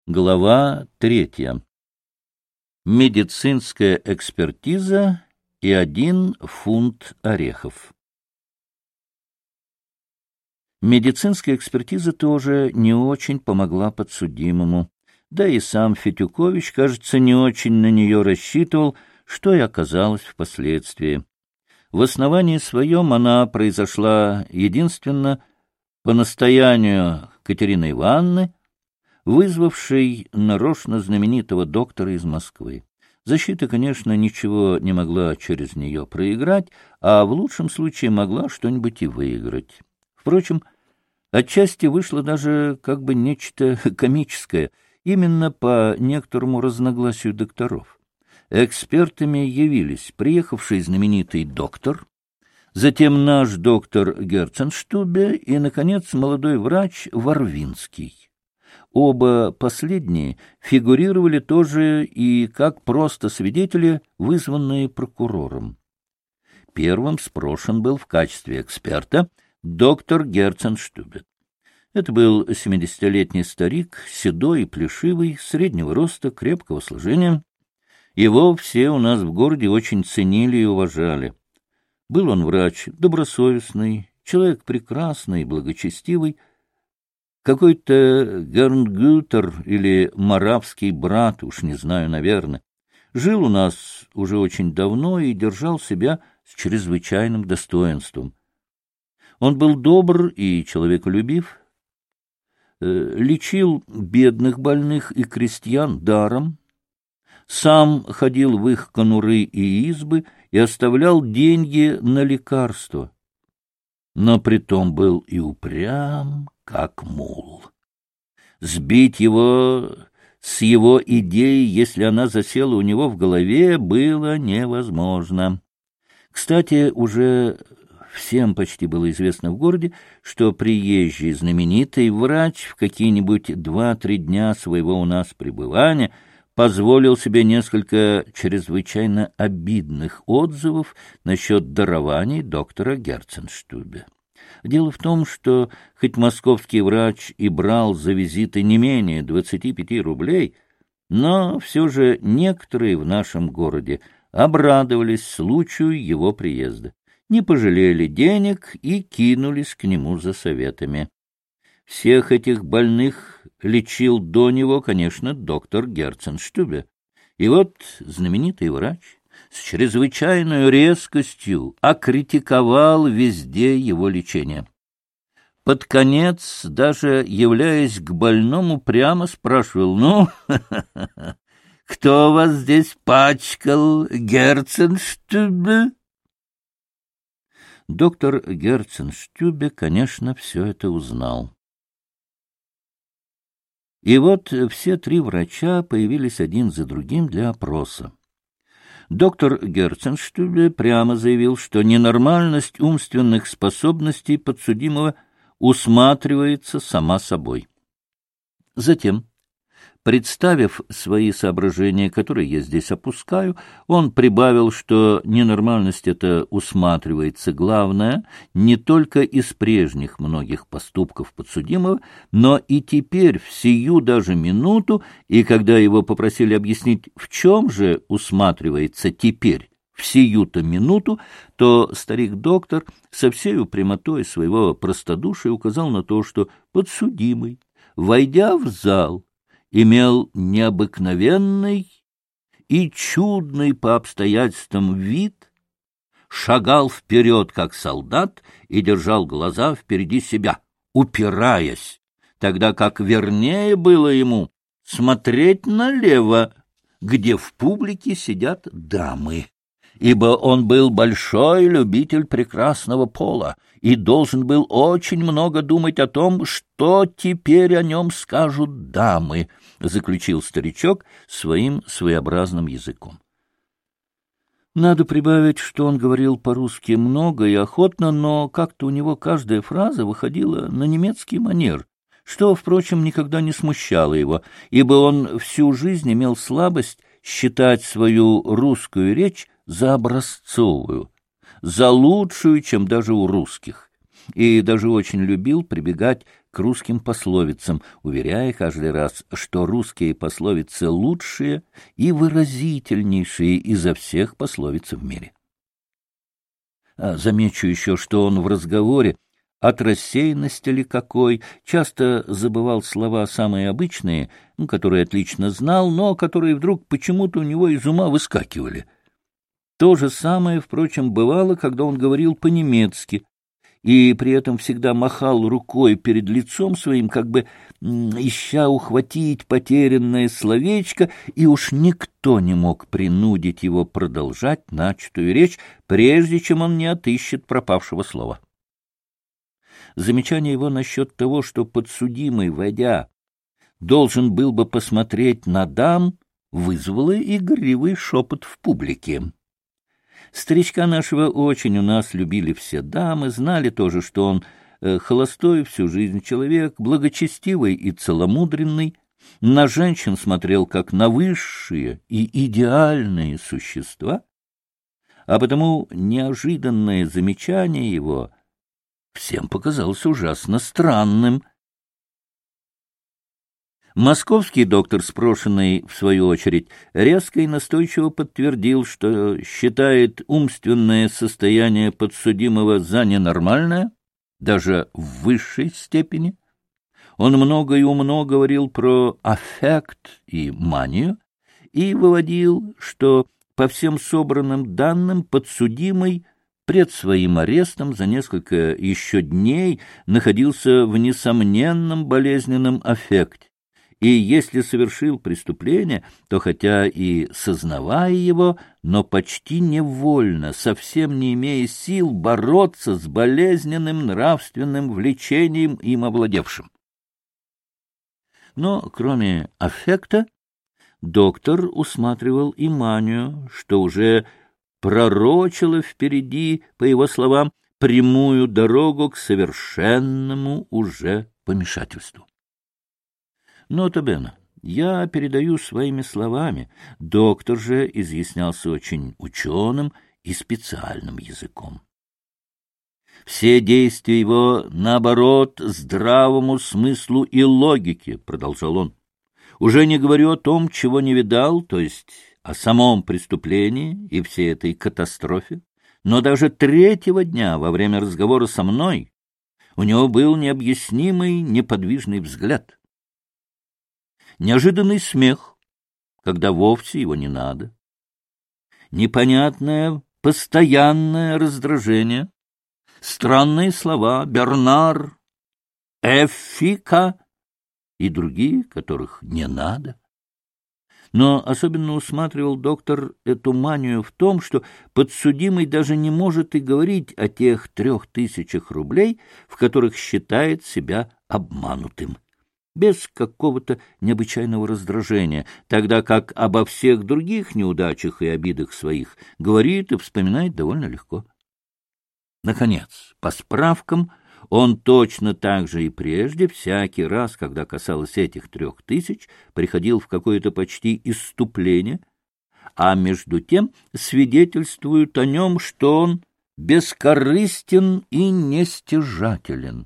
Глава 3. Медицинская экспертиза и 1 фунт орехов. Медицинская экспертиза тоже не очень помогла подсудимому, да и сам Фетюкович, кажется, не очень на нее рассчитывал, что и оказалось впоследствии. В основании своем она произошла единственно по настоянию Катерины Ивановны, вызвавший нарочно знаменитого доктора из Москвы. Защита, конечно, ничего не могла через нее проиграть, а в лучшем случае могла что-нибудь и выиграть. Впрочем, отчасти вышло даже как бы нечто комическое, именно по некоторому разногласию докторов. Экспертами явились приехавший знаменитый доктор, затем наш доктор Герценштубе и, наконец, молодой врач Варвинский. Оба последние фигурировали тоже и как просто свидетели, вызванные прокурором. Первым спрошен был в качестве эксперта доктор Герценштубе. Это был 70-летний старик, седой и плешивый, среднего роста, крепкого сложения. Его все у нас в городе очень ценили и уважали. Был он врач добросовестный, человек прекрасный и благочестивый, какой-то Гернгютер или Моравский брат, уж не знаю, наверное. Жил у нас уже очень давно и держал себя с чрезвычайным достоинством. Он был добр и человеколюбив, лечил бедных больных и крестьян даром, сам ходил в их конуры и избы и оставлял деньги на лекарства, но притом был и упрям, как мул. Сбить его с его идеей, если она засела у него в голове, было невозможно. Кстати, уже всем почти было известно в городе, что приезжий знаменитый врач в какие-нибудь 2-3 дня своего у нас пребывания позволил себе несколько чрезвычайно обидных отзывов насчет дарований доктора Герценштубе. Дело в том, что хоть московский врач и брал за визиты не менее 25 рублей, но все же некоторые в нашем городе обрадовались случаю его приезда, не пожалели денег и кинулись к нему за советами. Всех этих больных лечил до него, конечно, доктор Герценштубе. И вот знаменитый врач с чрезвычайной резкостью окритиковал везде его лечение. Под конец, даже являясь к больному, прямо спрашивал: «Ну, кто вас здесь пачкал, Герценштубе?» Доктор Герценштубе, конечно, все это узнал. И вот все 3 врача появились один за другим для опроса. Доктор Герценштубе прямо заявил, что ненормальность умственных способностей подсудимого усматривается сама собой. Затем, представив свои соображения, которые я здесь опускаю, он прибавил, что ненормальность эта усматривается, главное, не только из прежних многих поступков подсудимого, но и теперь, в сию даже минуту, и когда его попросили объяснить, в чем же усматривается теперь, в сию-то минуту, то старик-доктор со всею прямотой своего простодушия указал на то, что подсудимый, войдя в зал, имел необыкновенный и чудный по обстоятельствам вид, шагал вперед, как солдат, и держал глаза впереди себя, упираясь, тогда как вернее было ему смотреть налево, где в публике сидят дамы, ибо он был большой любитель прекрасного пола и должен был очень много думать о том, что теперь о нем скажут дамы, заключил старичок своим своеобразным языком. Надо прибавить, что он говорил по-русски много и охотно, но как-то у него каждая фраза выходила на немецкий манер, что, впрочем, никогда не смущало его, ибо он всю жизнь имел слабость считать свою русскую речь за образцовую, за лучшую, чем даже у русских, и даже очень любил прибегать к русским пословицам, уверяя каждый раз, что русские пословицы лучшие и выразительнейшие изо всех пословиц в мире. Замечу еще, что он в разговоре, от рассеянности ли какой, часто забывал слова самые обычные, которые отлично знал, но которые вдруг почему-то у него из ума выскакивали. То же самое, впрочем, бывало, когда он говорил по-немецки, и при этом всегда махал рукой перед лицом своим, как бы ища ухватить потерянное словечко, и уж никто не мог принудить его продолжать начатую речь, прежде чем он не отыщет пропавшего слова. Замечание его насчет того, что подсудимый, войдя, должен был бы посмотреть на дам, вызвало игривый шепот в публике. Старичка нашего очень у нас любили все дамы, знали тоже, что он холостой всю жизнь человек, благочестивый и целомудренный, на женщин смотрел как на высшие и идеальные существа, а потому неожиданное замечание его всем показалось ужасно странным. Московский доктор, спрошенный, в свою очередь, резко и настойчиво подтвердил, что считает умственное состояние подсудимого за ненормальное, даже в высшей степени. Он много и умно говорил про аффект и манию и выводил, что по всем собранным данным подсудимый пред своим арестом за несколько еще дней находился в несомненном болезненном аффекте. И если совершил преступление, то хотя и сознавая его, но почти невольно, совсем не имея сил бороться с болезненным нравственным влечением им овладевшим. Но кроме аффекта, доктор усматривал и манию, что уже пророчила впереди, по его словам, прямую дорогу к совершенному уже помешательству. Нота бene, я передаю своими словами, доктор же изъяснялся очень ученым и специальным языком. Все действия его, наоборот, здравому смыслу и логике, продолжал он. Уже не говорю о том, чего не видал, то есть о самом преступлении и всей этой катастрофе, но даже третьего дня во время разговора со мной у него был необъяснимый неподвижный взгляд. Неожиданный смех, когда вовсе его не надо. Непонятное, постоянное раздражение. Странные слова «Бернар», «Эффика» и другие, которых не надо. Но особенно усматривал доктор эту манию в том, что подсудимый даже не может и говорить о тех 3000 рублей, в которых считает себя обманутым, без какого-то необычайного раздражения, тогда как обо всех других неудачах и обидах своих говорит и вспоминает довольно легко. Наконец, по справкам, он точно так же и прежде, всякий раз, когда касалось этих 3000, приходил в какое-то почти исступление, а между тем свидетельствуют о нем, что он бескорыстен и нестяжателен.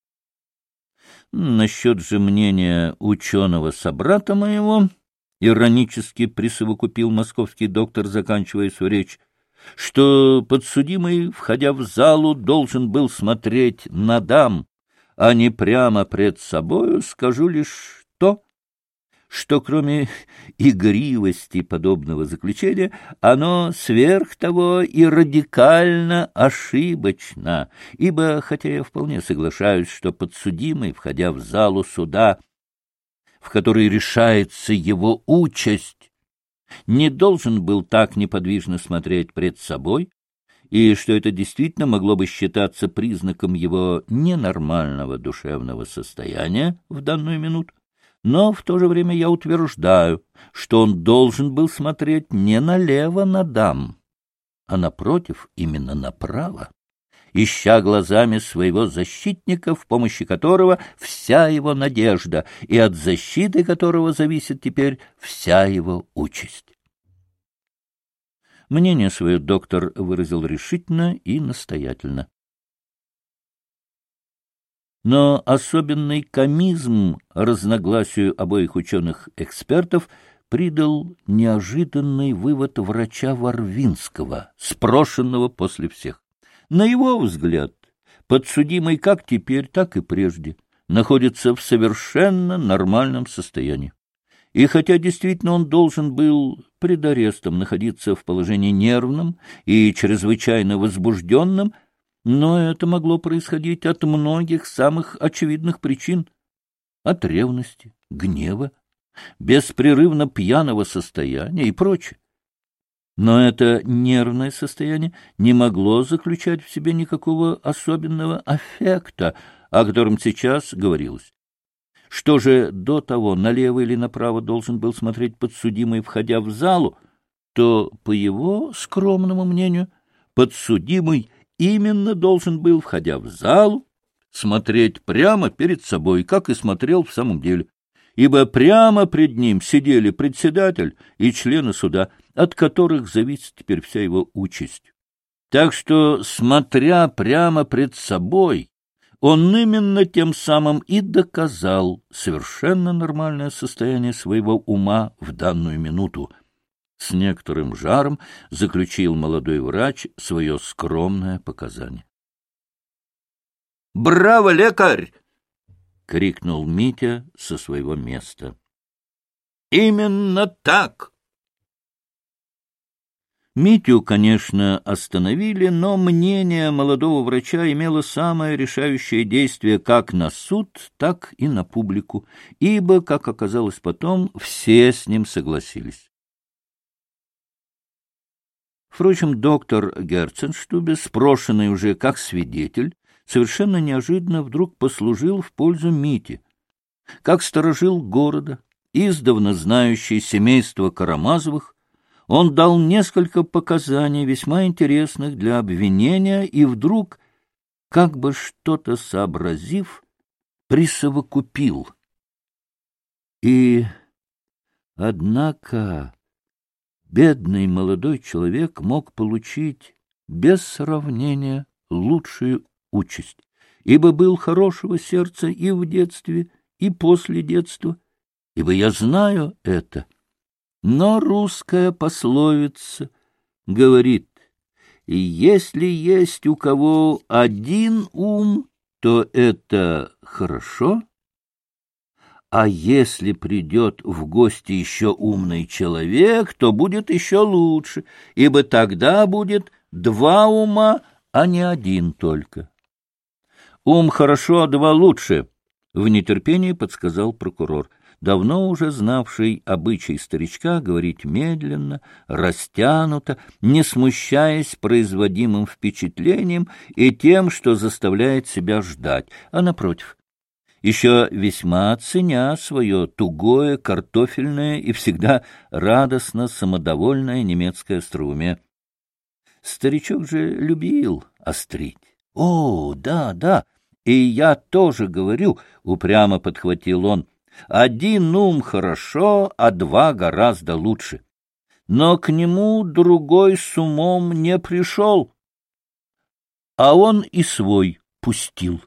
Насчет же мнения ученого-собрата моего, иронически присовокупил московский доктор, заканчивая свою речь, что подсудимый, входя в залу, должен был смотреть на дам, а не прямо пред собою, скажу лишь то, что кроме игривости подобного заключения, оно сверх того и радикально ошибочно, ибо, хотя я вполне соглашаюсь, что подсудимый, входя в залу суда, в которой решается его участь, не должен был так неподвижно смотреть пред собой, и что это действительно могло бы считаться признаком его ненормального душевного состояния в данную минуту, но в то же время я утверждаю, что он должен был смотреть не налево на дам, а напротив, именно направо, ища глазами своего защитника, в помощи которого вся его надежда и от защиты которого зависит теперь вся его участь. Мнение свое доктор выразил решительно и настоятельно. Но особенный комизм разногласию обоих ученых-экспертов придал неожиданный вывод врача Варвинского, спрошенного после всех. На его взгляд, подсудимый как теперь, так и прежде находится в совершенно нормальном состоянии. И хотя действительно он должен был пред арестом находиться в положении нервном и чрезвычайно возбужденном, но это могло происходить от многих самых очевидных причин: от ревности, гнева, беспрерывно пьяного состояния и прочее. Но это нервное состояние не могло заключать в себе никакого особенного аффекта, о котором сейчас говорилось. Что же до того, налево или направо должен был смотреть подсудимый, входя в залу, то, по его скромному мнению, подсудимый именно должен был, входя в залу, смотреть прямо перед собой, как и смотрел в самом деле, ибо прямо пред ним сидели председатель и члены суда, от которых зависит теперь вся его участь. Так что, смотря прямо пред собой, он именно тем самым и доказал совершенно нормальное состояние своего ума в данную минуту. С некоторым жаром заключил молодой врач свое скромное показание. «Браво, лекарь!» — крикнул Митя со своего места. «Именно так!» Митю, конечно, остановили, но мнение молодого врача имело самое решающее действие как на суд, так и на публику, ибо, как оказалось потом, все с ним согласились. Впрочем, доктор Герценштубе, спрошенный уже как свидетель, совершенно неожиданно вдруг послужил в пользу Мити. Как сторожил города, издавна знающий семейство Карамазовых, он дал несколько показаний, весьма интересных для обвинения, и вдруг, как бы что-то сообразив, присовокупил. И, однако, бедный молодой человек мог получить без сравнения лучшую участь, ибо был хорошего сердца и в детстве, и после детства, ибо я знаю это. Но русская пословица говорит: если есть у кого один ум, то это хорошо, а если придет в гости еще умный человек, то будет еще лучше, ибо тогда будет два ума, а не один только. Ум хорошо, а два лучше, — в нетерпении подсказал прокурор, давно уже знавший обычай старичка говорить медленно, растянуто, не смущаясь производимым впечатлением и тем, что заставляет себя ждать, а, напротив, еще весьма ценя свое тугое, картофельное и всегда радостно самодовольное немецкое остроумие. Старичок же любил острить. — О, да, да, и я тоже говорю, — упрямо подхватил он, — один ум хорошо, а два гораздо лучше. Но к нему другой с умом не пришел, а он и свой пустил.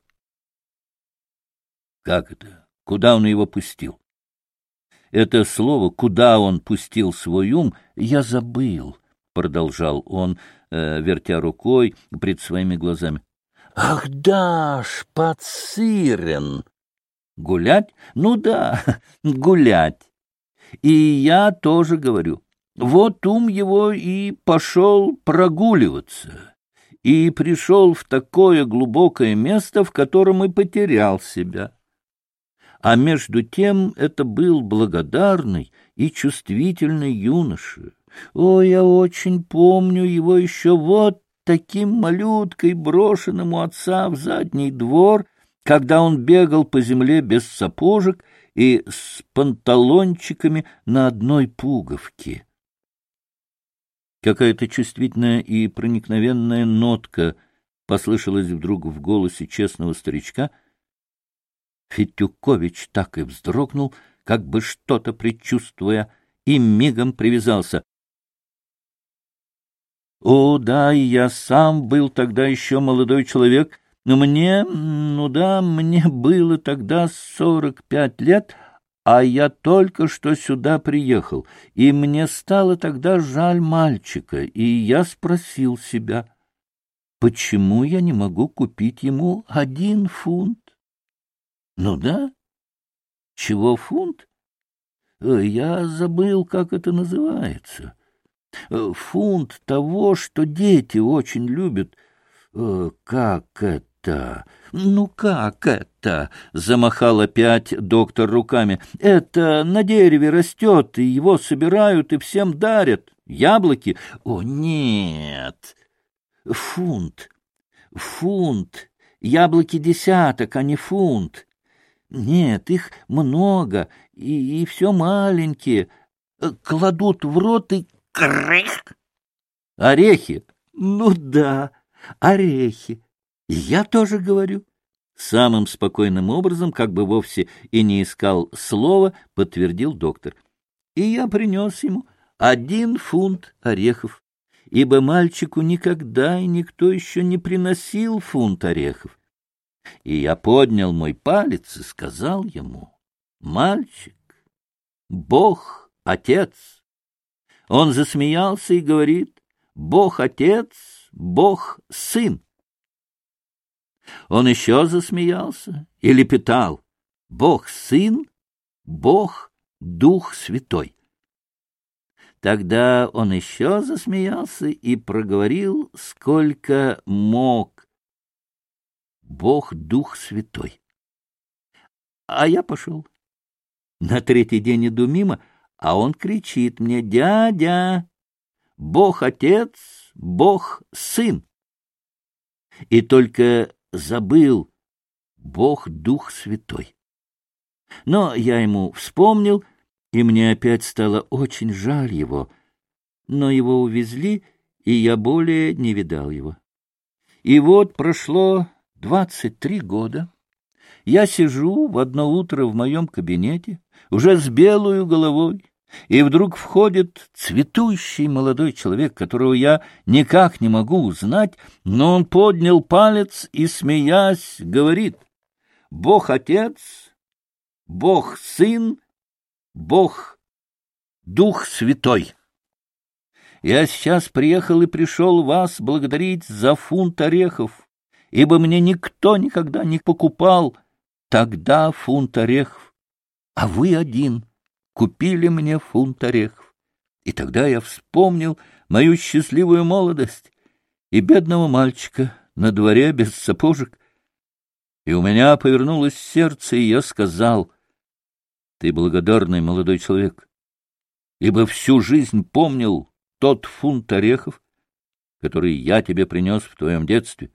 Как это? Куда он его пустил? Это слово «куда он пустил свой ум» я забыл, — продолжал он, вертя рукой пред своими глазами. — Ах да, шпацирен! Гулять? Ну да, гулять. И я тоже говорю, вот ум его и пошел прогуливаться, и пришел в такое глубокое место, в котором и потерял себя. А между тем это был благодарный и чувствительный юноша. О, я очень помню его еще вот таким малюткой, брошенным у отца в задний двор, когда он бегал по земле без сапожек и с панталончиками на одной пуговке. Какая-то чувствительная и проникновенная нотка послышалась вдруг в голосе честного старичка. Фетюкович так и вздрогнул, как бы что-то предчувствуя, и мигом привязался. — О, да, и я сам был тогда еще молодой человек, Мне было тогда 45 лет, а я только что сюда приехал, и мне стало тогда жаль мальчика, и я спросил себя, почему я не могу купить ему 1 фунт? Ну да, чего фунт? Я забыл, как это называется. Фунт того, что дети очень любят. Как это? Ну, как это? Замахал опять доктор руками. Это на дереве растет, и его собирают и всем дарят. Яблоки? О, нет! Фунт. Яблоки десяток, а не фунт. Нет, их много, и все маленькие. Кладут в рот и крых. Орехи? Ну да, орехи. Я тоже говорю. Самым спокойным образом, как бы вовсе и не искал слова, подтвердил доктор. И я принес ему 1 фунт орехов, ибо мальчику никогда и никто еще не приносил фунт орехов. И я поднял мой палец и сказал ему: «Мальчик, Бог — Отец». Он засмеялся и говорит: «Бог — Отец, Бог — Сын». Он еще засмеялся и лепетал: «Бог — Сын, Бог — Дух Святой». Тогда он еще засмеялся и проговорил, сколько мог: «Бог — Дух Святой». А я пошел. На 3-й день иду мимо, а он кричит мне: «Дядя, Бог Отец, Бог Сын». И только забыл: Бог Дух Святой. Но я ему вспомнил, и мне опять стало очень жаль его. Но его увезли, и я более не видал его. И вот прошло 23 года. Я сижу в одно утро в моем кабинете, уже с белою головой, и вдруг входит цветущий молодой человек, которого я никак не могу узнать, но он поднял палец и, смеясь, говорит: «Бог Отец, Бог Сын, Бог Дух Святой. Я сейчас приехал и пришел вас благодарить за фунт орехов, ибо мне никто никогда не покупал тогда фунт орехов, а вы один купили мне фунт орехов. И тогда я вспомнил мою счастливую молодость и бедного мальчика на дворе без сапожек. И у меня повернулось сердце, и я сказал: ты благодарный молодой человек, ибо всю жизнь помнил тот фунт орехов, который я тебе принес в твоем детстве.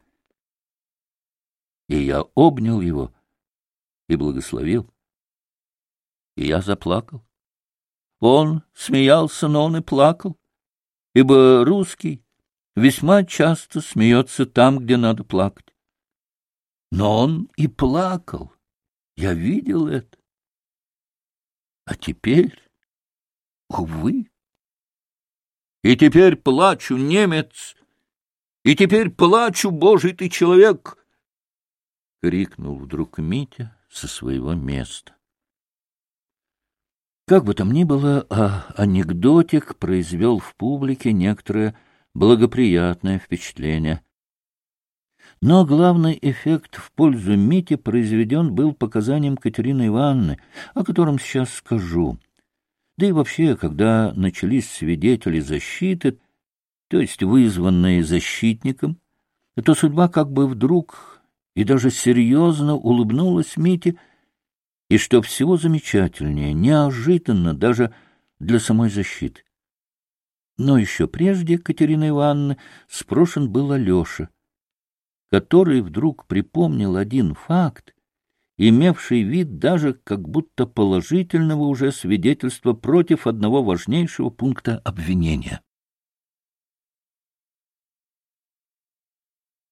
И я обнял его и благословил. И я заплакал. Он смеялся, но он и плакал, ибо русский весьма часто смеется там, где надо плакать. Но он и плакал. Я видел это. А теперь, увы. И теперь плачу, немец, и теперь плачу, Божий ты человек, — крикнул вдруг Митя со своего места. Как бы там ни было, анекдотик произвел в публике некоторое благоприятное впечатление. Но главный эффект в пользу Мити произведен был показанием Катерины Ивановны, о котором сейчас скажу. Да и вообще, когда начались свидетели защиты, то есть вызванные защитником, то судьба как бы вдруг и даже серьезно улыбнулась Мите, и, что всего замечательнее, неожиданно даже для самой защиты. Но еще прежде Катерины Ивановны спрошен был Алеша, который вдруг припомнил один факт, имевший вид даже как будто положительного уже свидетельства против одного важнейшего пункта обвинения.